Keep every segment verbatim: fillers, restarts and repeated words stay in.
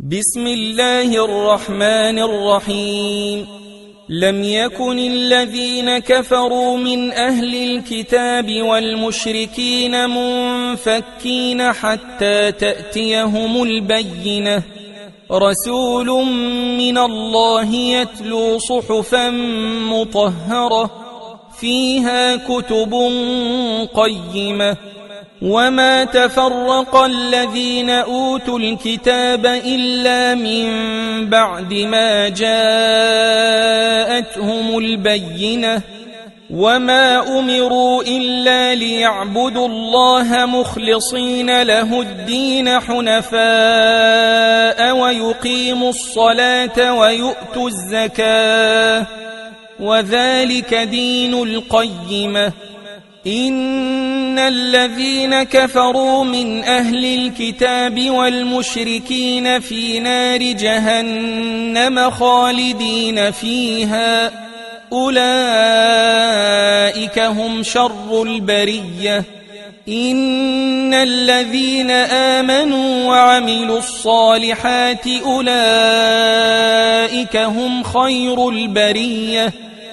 بسم الله الرحمن الرحيم. لم يكن الذين كفروا من أهل الكتاب والمشركين منفكين حتى تأتيهم البينة، رسول من الله يتلو صحفا مطهرة فيها كتب قيمة. وما تفرق الذين أوتوا الكتاب إلا من بعد ما جاءتهم البينة، وما أمروا إلا ليعبدوا الله مخلصين له الدين حنفاء ويقيموا الصلاة ويؤتوا الزكاة، وذلك دين القيمة. إن الذين كفروا من أهل الكتاب والمشركين في نار جهنم خالدين فيها، أولئك هم شر البرية. إن الذين آمنوا وعملوا الصالحات أولئك هم خير البرية،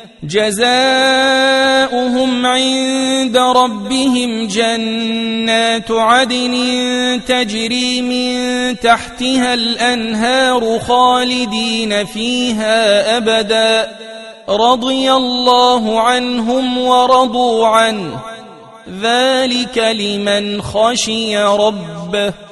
جزاؤهم عند ربهم جنات عدن تجري من تحتها الأنهار خالدين فيها أبدا، رضي الله عنهم ورضوا عنه، ذلك لمن خشي ربه.